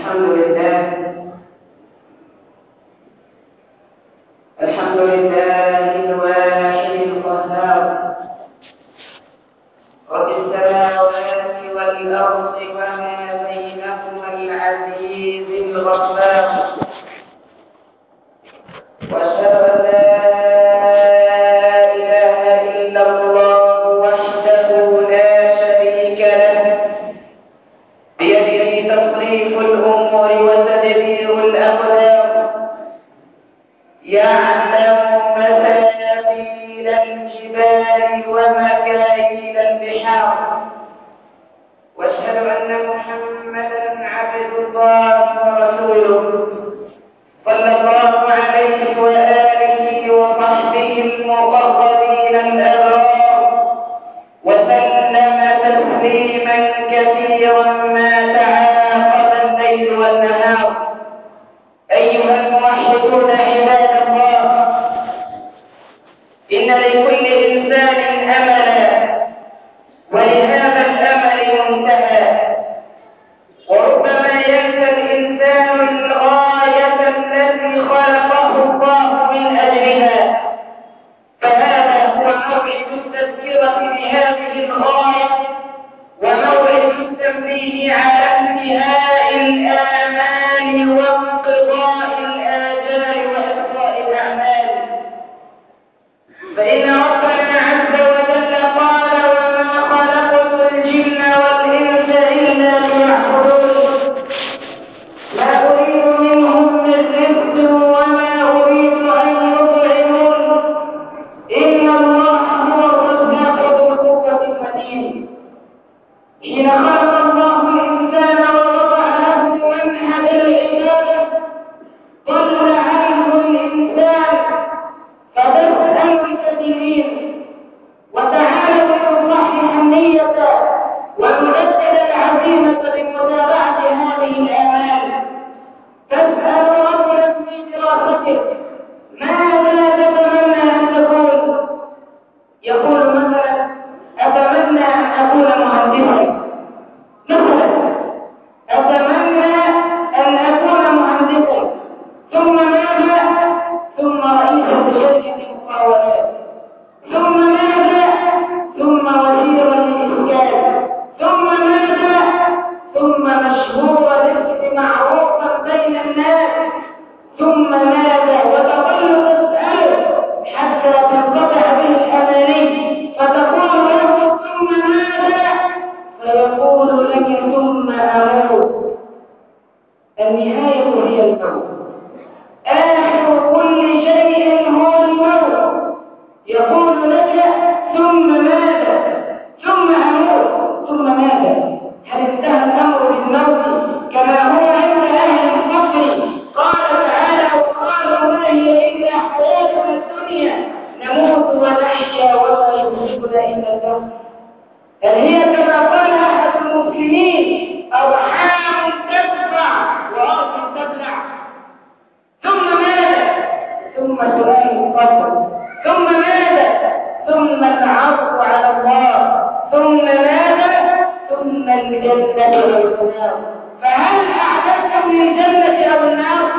الحمد لله الواحد القهار رب السماوات والأرض وما بينهما العزيز الغفار وأشهد أن لا إله إلا الله وحده لا شريك له بيده تصريف الأمور وتدبير الأقدار يعلم مساكين الجبال ومكاين البحار واشهد ان محمدا عبد الله ورسوله صلى الله عليه واله وصحبه المقربين الابرار وسلم تسليما كثيرا ما تعاقب الليل والنهار. ايها الموحدون عباد الله، إن لكل إنسان أملا ولهذا الأمل منتهى، وربما ينسى الإنسان الغاية التي خلقه الله من أجلها، فهذا هو موعد التذكرة بهذه الغاية وموعد التنبيه على انتهاء الآمال وانقضاء الآجال وإبقاء الأعمال. فإن ربنا عز وجل قال: وما خلقت الجن والإنس إلا ليعبدون لا أريد منهم من رزق وما أريد أن يطعمون إن الله هو الرزاق ذو القوة المتين. حين خلق الله الإنسان ووضع له منحة العبادة ضل عنه الإنسان فتسأل الكثيرين، وتعالوا نصحح النية ونؤكد العزيمة بمتابعة هذه الآمال. تسأل رجلا في دراسته ماذا تتمنى أن تكون؟ يقول مثلا: أتمنى أن أكون مهندسا، مثلا أتمنى أن أكون مهندسا، ثم ماذا؟ ثم رئيسا لشركة المقاولات، ثم ماذا؟ ثم وزيرا للإسكان، ثم ماذا؟ ثم مشهورا الاسم معروفا بين الناس، ثم ماذا؟ وتظل تسأله حتى تنقطع به الأماني، فتقول له: ثم ماذا؟ فيقول لك: ثم أموت. النهاية هي الموت، آخر كل شيء هو الموت. يقول لك: ثم ماذا؟ ثم أموت. ثم ماذا؟ هل انتهى الأمر بالموت كما هو عند أهل الكفر؟ قال تعالى: وقالوا ما هي إلا حياتنا الدنيا نموت ونحيا وما يمسكنا إلا الموت. هل هي كما قال أحد المسلمين: أرحام تدفع وأرض تبلع؟ ثم ماذا؟ ثم سؤال القبر، ثم ماذا؟ ثم العرض على الله، ثم ماذا؟ ثم الجنة والنار. فهل أعددتم للجنة أو النار؟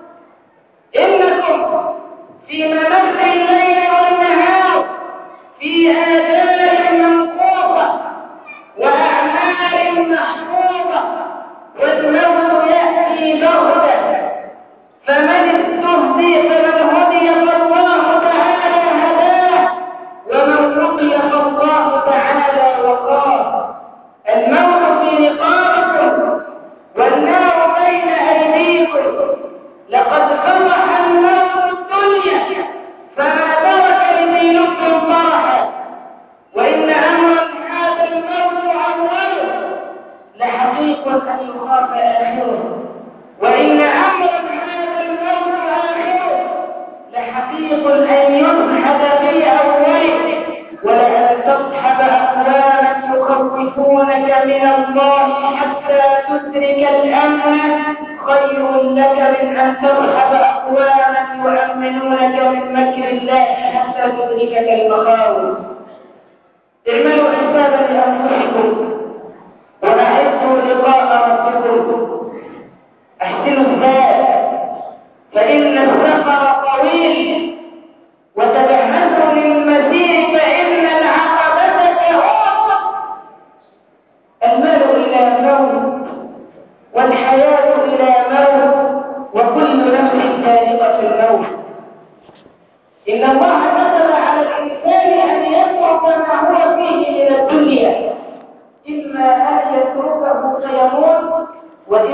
إنكم في ممر الليل والنهار في آجال منقوصة وأعمال محفوظة، والموت يأتي بغتة. فمن استهدي فمن هدي فالله تعالى هداه، ومن رقي فالله تعالى وقاه. الموت في رقابكم والنار بين أيديكم. لقد فرح الموت الدنيا فما ترك لدينكم فرحا، وإن أمرا هذا الموت أوله لحقيق أن يخاف آخره، وإن أمرا هذا الموت آخره لحقيق أن يصحب في أوله، ولأن تصحب أقواما يخوفونك من الله حتى تدرك الأمن خير لك من أن تصحب أقواما يؤمنونك من مكر الله حتى تدركك المخاوف. اعملوا حسابا لأنفسكم وأعدوا لقاء ربكم.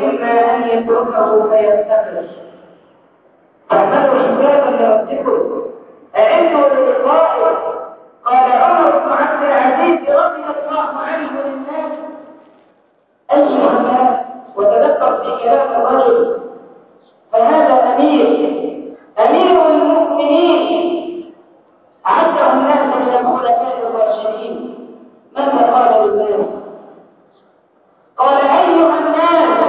وإما أن يتركه فيستقر. فاعملوا حسابا لربكم أعدوا للقائل. قال عمر بن عبد العزيز رضي الله عنه للناس: أيها الناس، وتذكر في كلام الرجل، فهذا أمير المؤمنين عده الناس من الخلفاء الراشدين. ماذا قال للناس؟ قال: أيها الناس،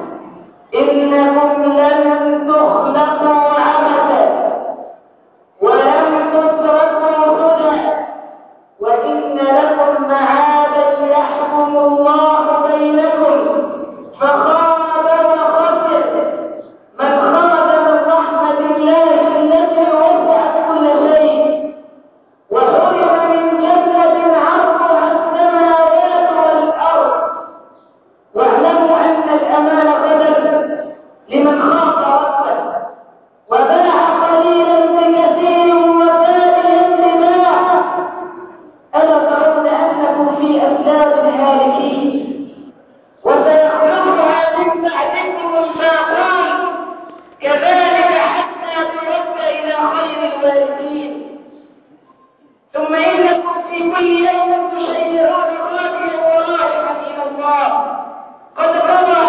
إنكم لن تخلقوا عبثا ولم تتركوا سدى، وإن لكم معادا يحكم الله بينكم، فخاب وخسر من خرج من رحمة الله التي وسعت كل شيء، وحرم من جنة عرضها السماوات والأرض. واعلموا أن الأمان غدر لمن خاف ربه وباع قليلا بكثير وبائلا بباع. ألا ترون أنكم في أسلاب هالكين وسيخلفها من بعدكم الباقون، كذلك حتى ترد إلى خير الوارثين. ثم إنكم في كل يوم تشيعون قاتلا ورائحا إلى الله، قد قضى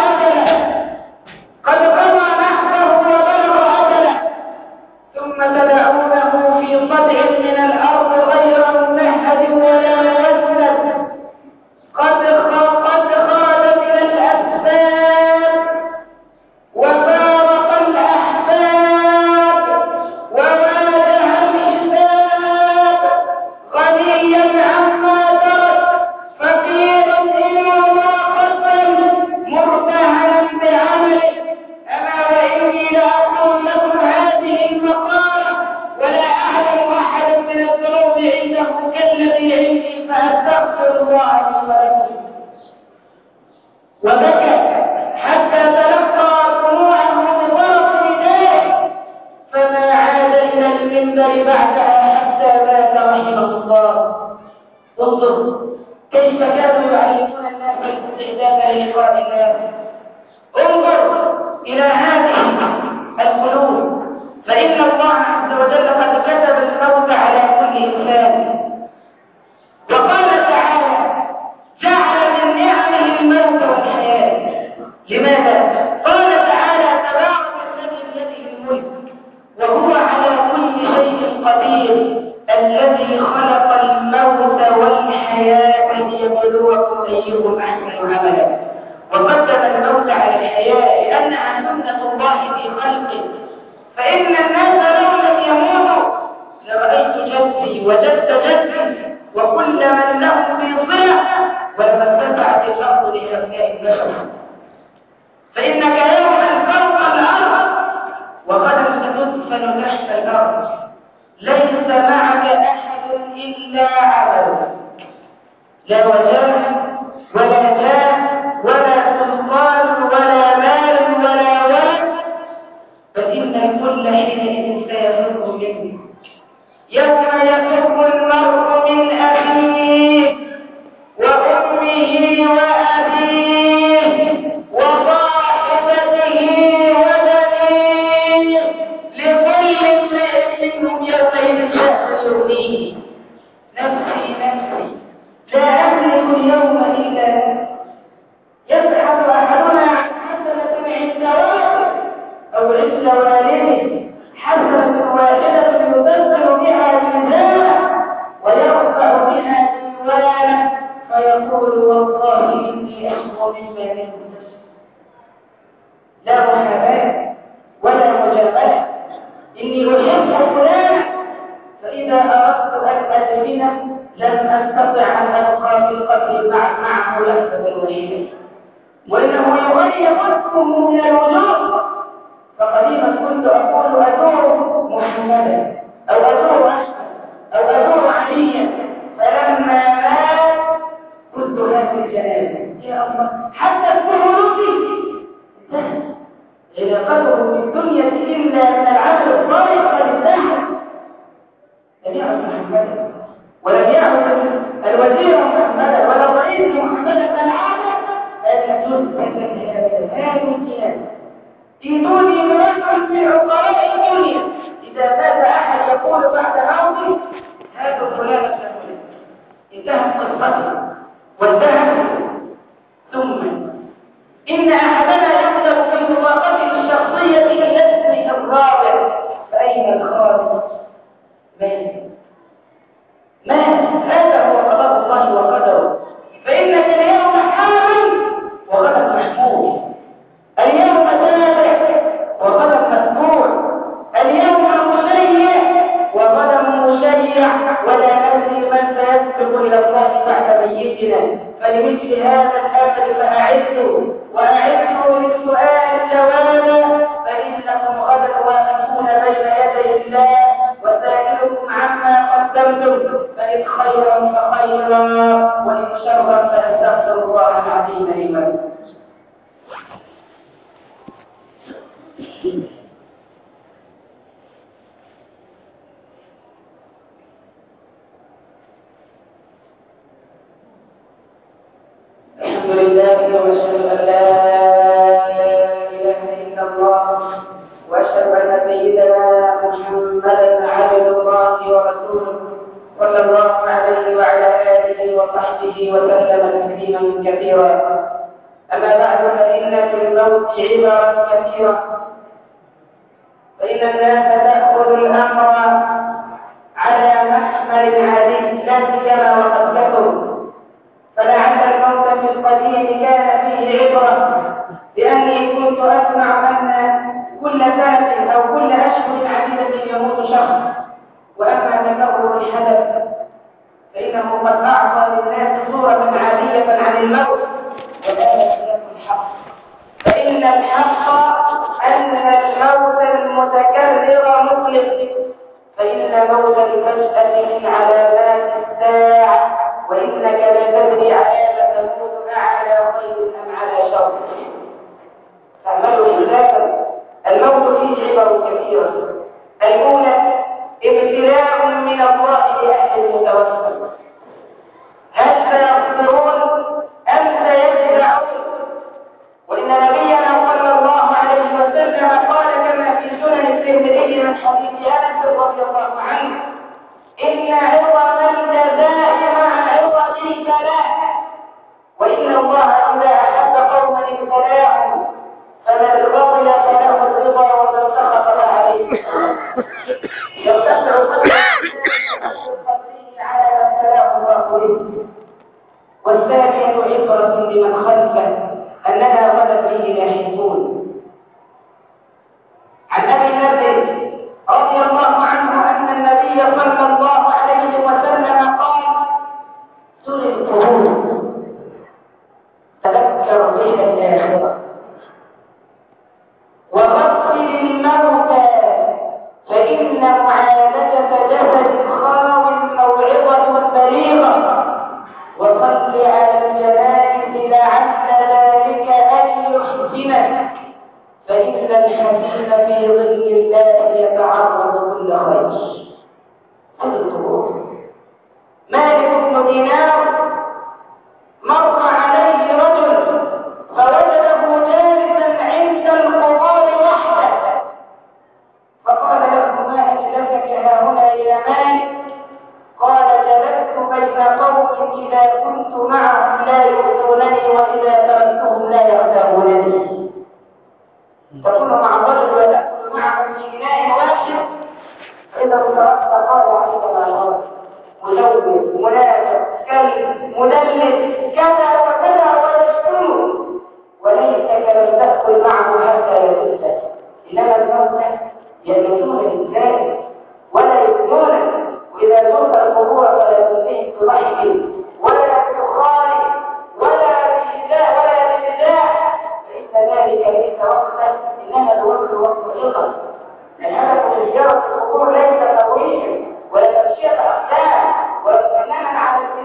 نحبه وبلغ أجله، ثم تدعونه في صدع من الأرض غير ممهد ولا يسند، قد خرج من الأسباب وفارق الأحباب وواجه الحساب، غنيا عما ترك، فقيرا إلى ما قدم، مرتهنا بعمله. أما وإني لأقول لكم هذه المقالة ولا أعلم أحدا من الذنوب عنده كالذي عندي، فأستغفر الله لي ولكم. وبكى حتى تلقى دموعه بطرف ردائه، فما عاد إلى المنبر بعدها حتى مات رحمه الله. انظر كيف كانوا يعلمون الناس الاستعداد للقاء الله. انظر إلى هذه القلوب، فإن الله عز وجل قد كتب الموت على كل إنسان. وقال تعالى: جعل من نعمه الموت والحياة. لماذا؟ قال تعالى: تبارك الذي بيده الملك وهو على كل شيء قدير، الذي خلق الموت والحياة ليبلوكم أيكم أحسن عملا. وقدم الموت على الحياة لأنها سنة الله في خلقه، فإن الناس لو لم يموتوا لرأيت جدي وجد جدي وكل من لهم في صلة، ولما اتسعت الأرض لأبناء البشر. فإنك يوما فوق الأرض وغدا ستدفن تحت الأرض، ليس معك أحد إلا عملك، لا وجاه ولا جاه ولا سلطان ولا مال ولا ولد، فإن الكل حينئذ سيفر منه. يوم يفر المرء من أخيه وأمه وأبيه وصاحبته وبنيه، لكل امرئ منهم يومئذ شأن يغنيه. نفسي نفسي لا أملك اليوم إلا نفسي. يبحث أحدنا عن حسنة عند والده أو عند والده، حسنة واحدة يبذل بها ميزانه ويرفع بها ديوانه، فيقول: والله إني أشكو مما منه. لا محاباة ولا مجاملة. إني أحب فلانا، فإذا أردت أن أدفنه لم أستطع أن أبقى في القبر معه لحظة وحيدة، وإنه يغير وجهه من الوجود. فقديما كنت أقول: أدور محمدا أو أدور أحمد أو أدور عليا، فلما مات كنت هذه الجنازة. يا الله، حتى الكهربي إذا قدروا في الدنيا إلا من العبد الصالح فلله. لم يعد محمدا ولم يعد الوزير محمدا ولا الرئيس محمدا، بل عاد أن تثبت هذه الجهات إيتوني برجل في عقلاء الدنيا إذا مات أحد يقول بعد موته هذا فلان فلان انتهت قصته وانتهت. ثم إن أحدنا يقدر في مواقفه الشخصية لاسم الرابع، فأين الخالق؟ مات هذا هو قضاء الله وقدره. فإنك اليوم حامل وغدا محمول، اليوم تابع وغدا متبوع، اليوم مشيع وغدا مشيع، ولا ندري من سيسبق إلى الله بعد ميتنا. فلمثل هذا الأمر وأعدوا للسؤال جوابا، فإنكم غدا واقفون بين يدي الله وسائلكم عما قدمتم، فإن خيرا فخيرا وإن شرا فأستغفر الله العظيم لي ولكم. الحمد لله وأشهد أن لا إله إلا الله وأشهد أن سيدنا محمدا عبد الله ورسوله صلى الله عليه وعلى آله وصحبه وسلم تسليما كثيرا. أما بعد فإن في الموت عبرا كثيرة، فإن الناس تأخذ الأمر على محمل عديد لا سيما وقد كثر. فلعل الموت في القديم كان فيه عبرة، لأني كنت أسمع أن كل سنة أو كل أشهر عديدة يموت شخص، وأما تكرر الحدث فإنه قد أعطى للناس صورة عالية عن الموت، وذلك الحق. فإن الحق أن الموت المتكرر مقلق، فإن موت الفجأة من علامات الساعة، وإنك لا تدري على ما تموت على خير أم على شر. فاعملوا خلافا. الموت فيه عبر كثيرة. الأولى ابتلاء من الله لأهل المتوفى، هل سيصبرون أم سيجزعون؟ وإن نبينا صلى الله عليه وسلم قال كما في سنن الترمذي من حديث أنس رضي الله عنه: إن عظم الجزاء مع عظم البلاء، وإن الله إذا أحب قوما ابتلاهم، فمن رضي فله الرضا ومن سخط فعليه يرتفع قدره على ما ابتلاه الله به. والثانية عبرة لمن خلفه أننا غدا فيه لاحقون. عن أبي ذر رضي الله عنه أن النبي صلى الله عليه وسلم قال: سل القبور تذكر بها الآخرة، وغسل الموتى فإن معالجة جسد خاو موعظة بليغة، وصل على الجنائز لعل ذلك أن يحزنك، فإن الحزين في ظل الله يتعرض كل خير. مالك بن دينار مر عليه رجل فوجده جالسا عند القبور وحده، فقال له: ما أجلسك هاهنا يا مالك؟ قال: جلست بين قوم إذا كنت معهم لا يؤذونني وإذا تركتهم لا يغتابونني. تكون مع الرجل وتأكل معه في إناء واحد، فإذا تركت قال عليك ما الغرض، ملوث، منافق، كلب، مدلس، كذا وكذا ويشتمه، وليتك لم تأكل معه حتى يموت. إنما الموت يموتون لله ولا يؤذونك، وإذا زرت القبور فلا تنتهي بضحك ولا بدخان ولا بإيذاء ولا بإيذاء، فإن ذلك ليس وقتا، إنما الوقت وقت عظم. الهدف من زيارة القبور ليس ترويج ولا تمشية أقدام ولا استنانا على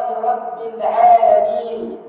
رب العالمين.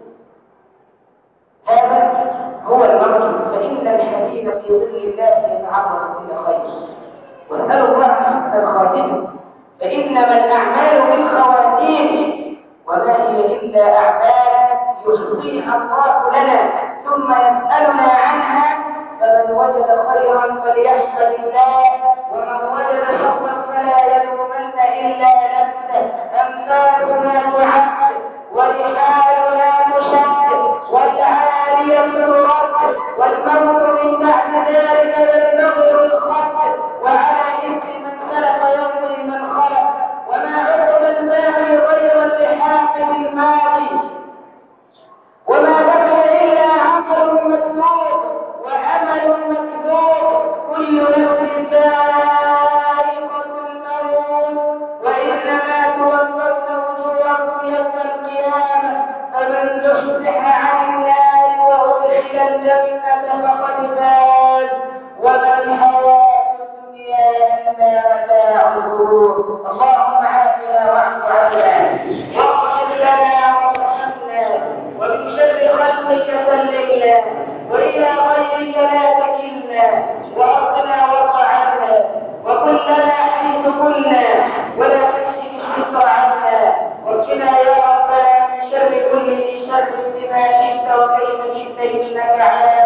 هذا هو المرجو، فإن الحبيب في ظل الله يتعرض إلى خير. واسألوا الله حسن الخاتمة، فإنما الأعمال بالخواتيم، وما هي إلا أعمال يحصيها الله لنا ثم يسألنا عنها. فمن وجد خيرا فليحمد الله، ومن وجد شرا فلا يلومن إلا نفسه. أمثالنا تعد ورحالنا تشد والعالية ترد، والموت من بعد ذلك ينتظر الخلق، وعلى إثم من خلق يوم من خلق، وما عقب المال غير اللحاق بالمال، وما بقي إلا عمل مكتوب وأمل مكتوب. كل نفس ذائقة الموت، وإنما توفون أجوركم يوم القيامة. فمن زحزح عن النار وأدخل الجنة فقد فاز، وما الحياة الدنيا إلا متاع الغرور. اللهم عافنا واعف عنا، واغفر لنا وارحمنا، ومن شر خلقك سلمنا، وإلى غيرك لا تكلنا، وأرضنا وارض عنا، وكن لنا حيث كنا، ولا تكشف الشر عنا، وارجنا يا ربنا من شر كل ذي شر بما شئت وكيف شئت إنك على